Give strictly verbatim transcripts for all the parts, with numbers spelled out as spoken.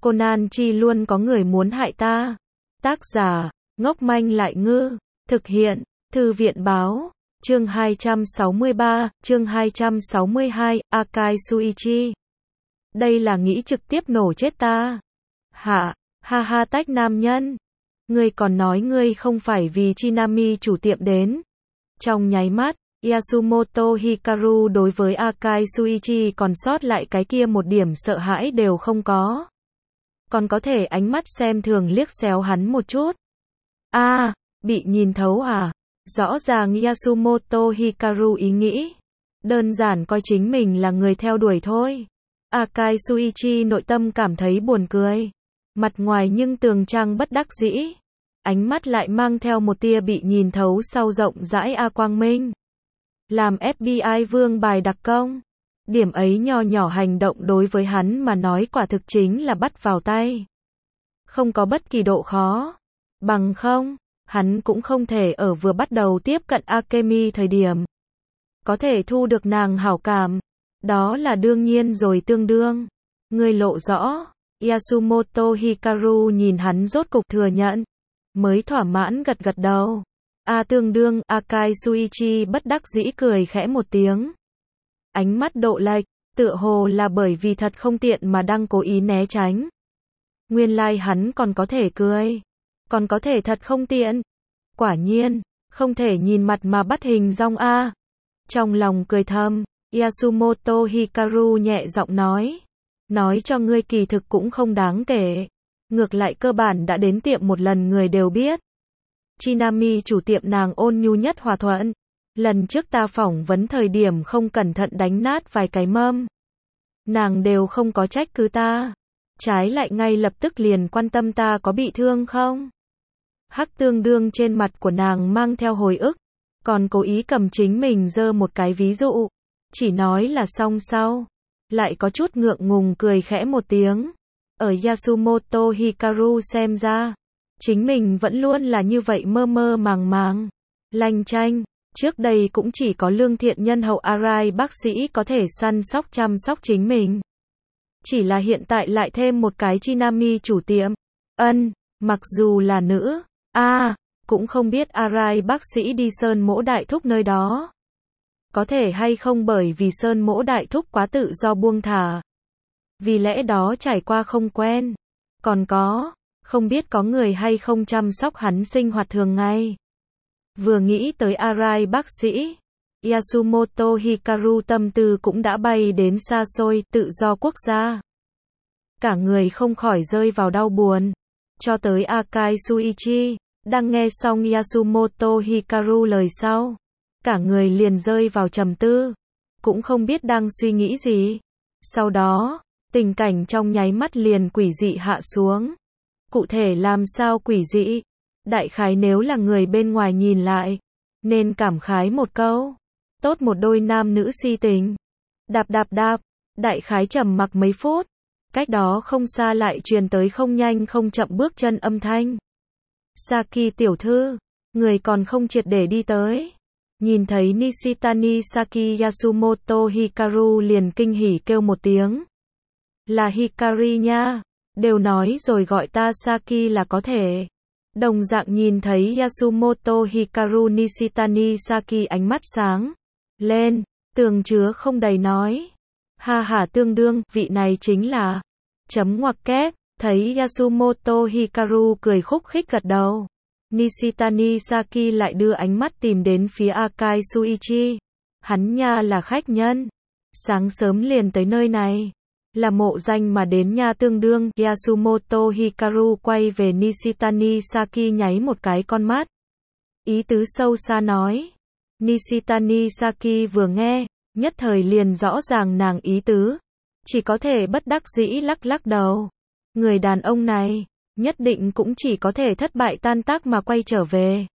Conan Chi luôn có người muốn hại ta. Tác giả, ngốc manh lại ngư. Thực hiện, Thư viện báo. Chương hai trăm sáu mươi ba, chương hai trăm sáu mươi hai, Akai Suichi. Đây là nghĩ trực tiếp nổ chết ta. Hả, ha ha tách nam nhân. Ngươi còn nói ngươi không phải vì Chinami chủ tiệm đến. Trong nháy mắt, Yasumoto Hikaru đối với Akai Suichi còn sót lại cái kia một điểm sợ hãi đều không có. Còn có thể ánh mắt xem thường liếc xéo hắn một chút. A, à, bị nhìn thấu à? Rõ ràng Yasumoto Hikaru ý nghĩ. Đơn giản coi chính mình là người theo đuổi thôi. Akai Suichi nội tâm cảm thấy buồn cười. Mặt ngoài nhưng tường trang bất đắc dĩ. Ánh mắt lại mang theo một tia bị nhìn thấu sau rộng rãi A Quang Minh. Làm ép bê i vương bài đặc công. Điểm ấy nho nhỏ hành động đối với hắn mà nói quả thực chính là bắt vào tay. Không có bất kỳ độ khó. Bằng không, hắn cũng không thể ở vừa bắt đầu tiếp cận Akemi thời điểm. Có thể thu được nàng hảo cảm. Đó là đương nhiên rồi tương đương. Người lộ rõ. Yasumoto Hikaru nhìn hắn rốt cục thừa nhận. Mới thỏa mãn gật gật đầu. A tương đương, Akai Suichi bất đắc dĩ cười khẽ một tiếng. Ánh mắt độ lệch, tựa hồ là bởi vì thật không tiện mà đang cố ý né tránh. Nguyên lai like hắn còn có thể cười. Còn có thể thật không tiện. Quả nhiên, không thể nhìn mặt mà bắt hình dong a. Trong lòng cười thầm, Yasumoto Hikaru nhẹ giọng nói. Nói cho ngươi kỳ thực cũng không đáng kể. Ngược lại cơ bản đã đến tiệm một lần người đều biết. Chinami chủ tiệm nàng ôn nhu nhất hòa thuận. Lần trước ta phỏng vấn thời điểm không cẩn thận đánh nát vài cái mâm. Nàng đều không có trách cứ ta. Trái lại ngay lập tức liền quan tâm ta có bị thương không. Hắc tương đương trên mặt của nàng mang theo hồi ức. Còn cố ý cầm chính mình giơ một cái ví dụ. Chỉ nói là xong sau. Lại có chút ngượng ngùng cười khẽ một tiếng. Ở Yasumoto Hikaru xem ra. Chính mình vẫn luôn là như vậy mơ mơ màng màng. Lanh chanh. Trước đây cũng chỉ có lương thiện nhân hậu Arai bác sĩ có thể săn sóc chăm sóc chính mình. Chỉ là hiện tại lại thêm một cái Chinami chủ tiệm. Ân, mặc dù là nữ. A, à, cũng không biết Arai bác sĩ đi Sơn Mỗ Đại Thúc nơi đó. Có thể hay không bởi vì Sơn Mỗ Đại Thúc quá tự do buông thả. Vì lẽ đó trải qua không quen. Còn có, không biết có người hay không chăm sóc hắn sinh hoạt thường ngày. Vừa nghĩ tới Arai bác sĩ, Yasumoto Hikaru tâm tư cũng đã bay đến xa xôi, tự do quốc gia. Cả người không khỏi rơi vào đau buồn. Cho tới Akai Suichi, đang nghe xong Yasumoto Hikaru lời sau. Cả người liền rơi vào trầm tư. Cũng không biết đang suy nghĩ gì. Sau đó, tình cảnh trong nháy mắt liền quỷ dị hạ xuống. Cụ thể làm sao quỷ dị? Đại khái nếu là người bên ngoài nhìn lại, nên cảm khái một câu. Tốt một đôi nam nữ si tình. Đạp đạp đạp, đại khái trầm mặc mấy phút. Cách đó không xa lại truyền tới không nhanh không chậm bước chân âm thanh. Saki tiểu thư, người còn không triệt để đi tới. Nhìn thấy Nishitani Saki, Yasumoto Hikaru liền kinh hỉ kêu một tiếng. Là Hikari nha, đều nói rồi gọi ta Saki là có thể. Đồng dạng nhìn thấy Yasumoto Hikaru, Nishitani Saki ánh mắt sáng lên, tường chứa không đầy nói. Ha ha tương đương, vị này chính là chấm ngoặc kép, thấy Yasumoto Hikaru cười khúc khích gật đầu. Nishitani Saki lại đưa ánh mắt tìm đến phía Akai Suichi. Hắn nha là khách nhân. Sáng sớm liền tới nơi này. Là mộ danh mà đến nha tương đương. Yasumoto Hikaru quay về Nishitani Saki nháy một cái con mắt. Ý tứ sâu xa nói. Nishitani Saki vừa nghe, nhất thời liền rõ ràng nàng ý tứ. Chỉ có thể bất đắc dĩ lắc lắc đầu. Người đàn ông này, nhất định cũng chỉ có thể thất bại tan tác mà quay trở về.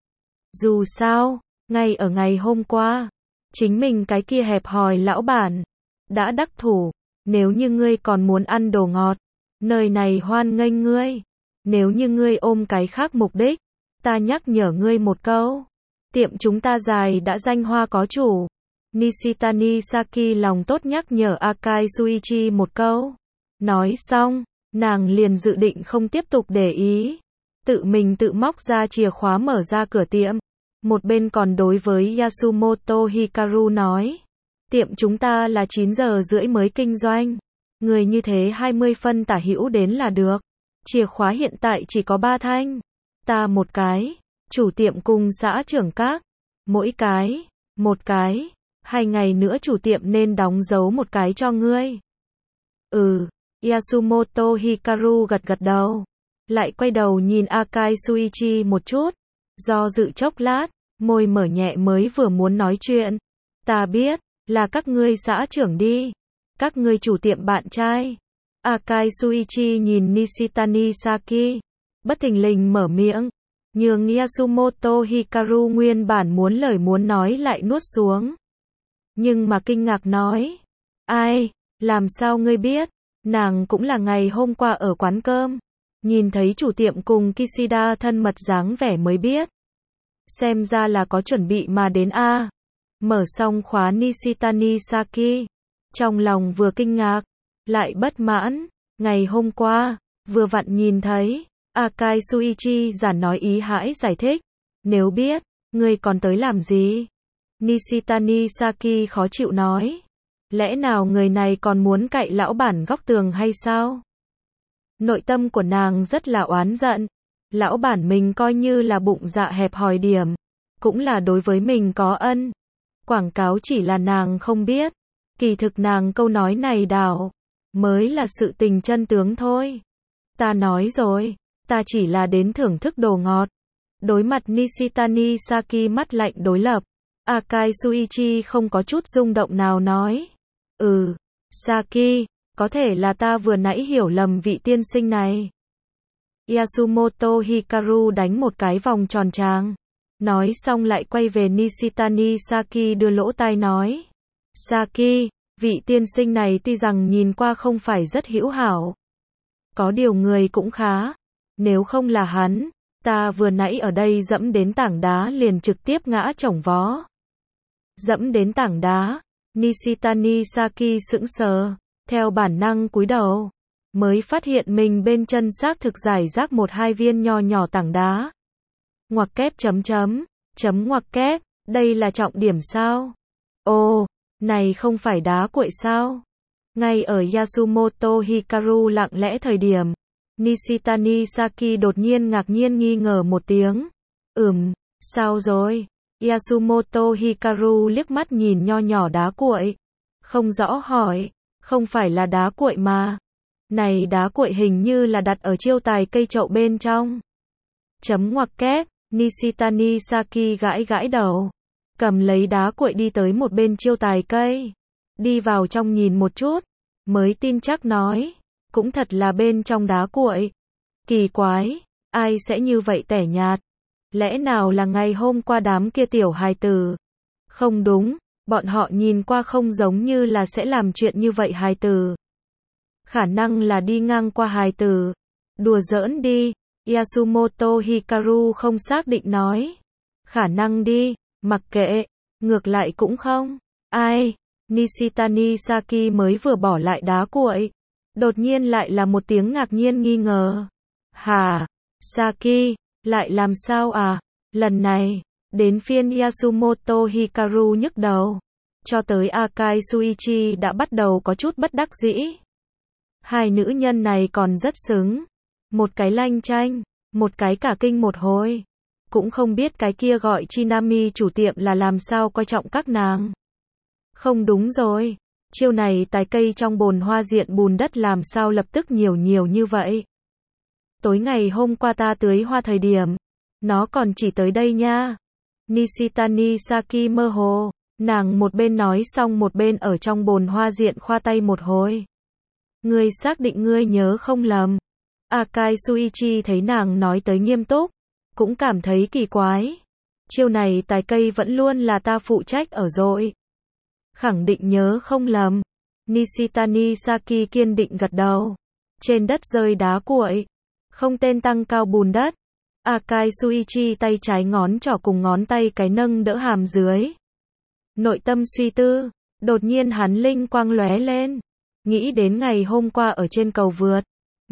Dù sao, ngay ở ngày hôm qua, chính mình cái kia hẹp hòi lão bản đã đắc thủ. Nếu như ngươi còn muốn ăn đồ ngọt, nơi này hoan nghênh ngươi. Nếu như ngươi ôm cái khác mục đích, ta nhắc nhở ngươi một câu. Tiệm chúng ta dài đã danh hoa có chủ. Nishitani Saki lòng tốt nhắc nhở Akai Suichi một câu. Nói xong, nàng liền dự định không tiếp tục để ý. Tự mình tự móc ra chìa khóa mở ra cửa tiệm. Một bên còn đối với Yasumoto Hikaru nói. Tiệm chúng ta là chín giờ rưỡi mới kinh doanh. Người như thế hai mươi phân tả hữu đến là được. Chìa khóa hiện tại chỉ có ba thanh. Ta một cái. Chủ tiệm cùng xã trưởng các. Mỗi cái. Một cái. Hai ngày nữa chủ tiệm nên đóng dấu một cái cho ngươi. Ừ. Yasumoto Hikaru gật gật đầu. Lại quay đầu nhìn Akai Shuichi một chút. Do dự chốc lát, môi mở nhẹ mới vừa muốn nói chuyện. Ta biết, là các ngươi xã trưởng đi. Các ngươi chủ tiệm bạn trai. Akai Shuichi nhìn Nishitani Saki. Bất thình lình mở miệng. Nhường Yasumoto Hikaru nguyên bản muốn lời muốn nói lại nuốt xuống. Nhưng mà kinh ngạc nói. Ai, làm sao ngươi biết? Nàng cũng là ngày hôm qua ở quán cơm. Nhìn thấy chủ tiệm cùng Kishida thân mật dáng vẻ mới biết. Xem ra là có chuẩn bị mà đến a. À. Mở xong khóa Nishitani Saki. Trong lòng vừa kinh ngạc, lại bất mãn. Ngày hôm qua, vừa vặn nhìn thấy. Akai Shuichi giả nói ý hãi giải thích. Nếu biết, ngươi còn tới làm gì? Nishitani Saki khó chịu nói. Lẽ nào người này còn muốn cạy lão bản góc tường hay sao? Nội tâm của nàng rất là oán giận. Lão bản mình coi như là bụng dạ hẹp hòi điểm. Cũng là đối với mình có ân. Quảng cáo chỉ là nàng không biết. Kỳ thực nàng câu nói này đảo. Mới là sự tình chân tướng thôi. Ta nói rồi. Ta chỉ là đến thưởng thức đồ ngọt. Đối mặt Nishitani Saki mắt lạnh đối lập. Akai Shuichi không có chút rung động nào nói. Ừ, Saki, có thể là ta vừa nãy hiểu lầm vị tiên sinh này. Yasumoto Hikaru đánh một cái vòng tròn tràng. Nói xong lại quay về Nishitani Saki đưa lỗ tai nói. Saki, vị tiên sinh này tuy rằng nhìn qua không phải rất hữu hảo. Có điều người cũng khá. Nếu không là hắn, ta vừa nãy ở đây dẫm đến tảng đá liền trực tiếp ngã chổng vó. Dẫm đến tảng đá, Nishitani Saki sững sờ, theo bản năng cúi đầu, mới phát hiện mình bên chân xác thực rải rác một hai viên nho nhỏ tảng đá. Ngoặc kép chấm chấm, chấm ngoặc kép, đây là trọng điểm sao? Ồ, này không phải đá cuội sao? Ngay ở Yasumoto Hikaru lặng lẽ thời điểm, Nishitani Saki đột nhiên ngạc nhiên nghi ngờ một tiếng. Ừm, sao rồi? Yasumoto Hikaru liếc mắt nhìn nho nhỏ đá cuội. Không rõ hỏi, không phải là đá cuội mà. Này đá cuội hình như là đặt ở chiêu tài cây chậu bên trong. Chấm ngoặc kép, Nishitani Saki gãi gãi đầu. Cầm lấy đá cuội đi tới một bên chiêu tài cây. Đi vào trong nhìn một chút, mới tin chắc nói. Cũng thật là bên trong đá cuội. Kỳ quái, ai sẽ như vậy tẻ nhạt? Lẽ nào là ngày hôm qua đám kia tiểu hài tử? Không đúng, bọn họ nhìn qua không giống như là sẽ làm chuyện như vậy hài tử. Khả năng là đi ngang qua hài tử. Đùa giỡn đi, Yasumoto Hikaru không xác định nói. Khả năng đi, mặc kệ, ngược lại cũng không. Ai? Nishitani Saki mới vừa bỏ lại đá cuội. Đột nhiên lại là một tiếng ngạc nhiên nghi ngờ. Hả? Saki, lại làm sao à? Lần này, đến phiên Yasumoto Hikaru nhức đầu. Cho tới Akai Shuichi đã bắt đầu có chút bất đắc dĩ. Hai nữ nhân này còn rất xứng. Một cái lanh chanh, một cái cả kinh một hồi. Cũng không biết cái kia gọi Chinami chủ tiệm là làm sao coi trọng các nàng. Không đúng rồi. Chiêu này tài cây trong bồn hoa diện bùn đất làm sao lập tức nhiều nhiều như vậy. Tối ngày hôm qua ta tưới hoa thời điểm, nó còn chỉ tới đây nha. Nishitani Saki mơ hồ, nàng một bên nói xong một bên ở trong bồn hoa diện khoa tay một hồi. Ngươi xác định ngươi nhớ không lầm. Akai Shuichi thấy nàng nói tới nghiêm túc, cũng cảm thấy kỳ quái. Chiêu này tài cây vẫn luôn là ta phụ trách ở rồi. Khẳng định nhớ không lầm. Nishitani Saki kiên định gật đầu. Trên đất rơi đá cuội. Không tên tăng cao bùn đất. Akai Shuichi tay trái ngón trỏ cùng ngón tay cái nâng đỡ hàm dưới. Nội tâm suy tư. Đột nhiên hắn linh quang lóe lên. Nghĩ đến ngày hôm qua ở trên cầu vượt.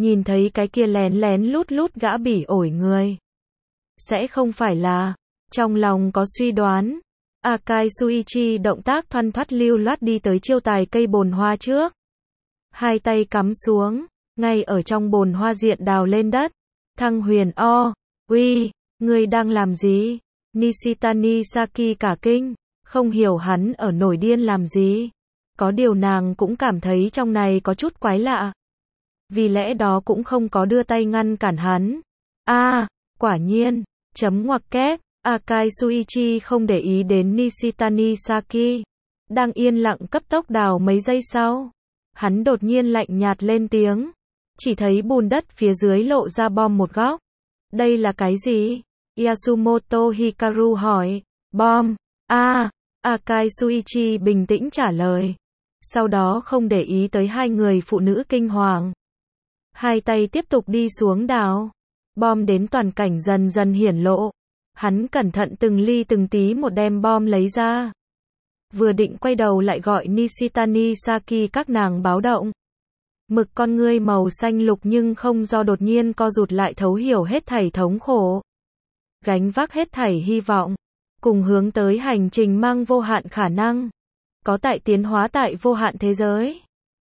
Nhìn thấy cái kia lén lén lút lút gã bỉ ổi người. Sẽ không phải là, trong lòng có suy đoán. Akai Suichi động tác thoăn thoắt lưu loát đi tới chiêu tài cây bồn hoa trước. Hai tay cắm xuống, ngay ở trong bồn hoa diện đào lên đất. Thăng Huyền o, uy, ngươi đang làm gì? Nishitani Saki cả kinh, không hiểu hắn ở nổi điên làm gì. Có điều nàng cũng cảm thấy trong này có chút quái lạ. Vì lẽ đó cũng không có đưa tay ngăn cản hắn. A, à, quả nhiên, chấm ngoặc kép, Akai Suichi không để ý đến Nishitani Saki. Đang yên lặng cấp tốc đào mấy giây sau. Hắn đột nhiên lạnh nhạt lên tiếng. Chỉ thấy bùn đất phía dưới lộ ra bom một góc. Đây là cái gì? Yasumoto Hikaru hỏi. Bom. A, à, Akai Suichi bình tĩnh trả lời. Sau đó không để ý tới hai người phụ nữ kinh hoàng. Hai tay tiếp tục đi xuống đào. Bom đến toàn cảnh dần dần hiển lộ. Hắn cẩn thận từng ly từng tí một đem bom lấy ra. Vừa định quay đầu lại gọi Nishitani Saki các nàng báo động. Mực con ngươi màu xanh lục nhưng không do đột nhiên co rụt lại thấu hiểu hết thảy thống khổ. Gánh vác hết thảy hy vọng. Cùng hướng tới hành trình mang vô hạn khả năng. Có tại tiến hóa tại vô hạn thế giới.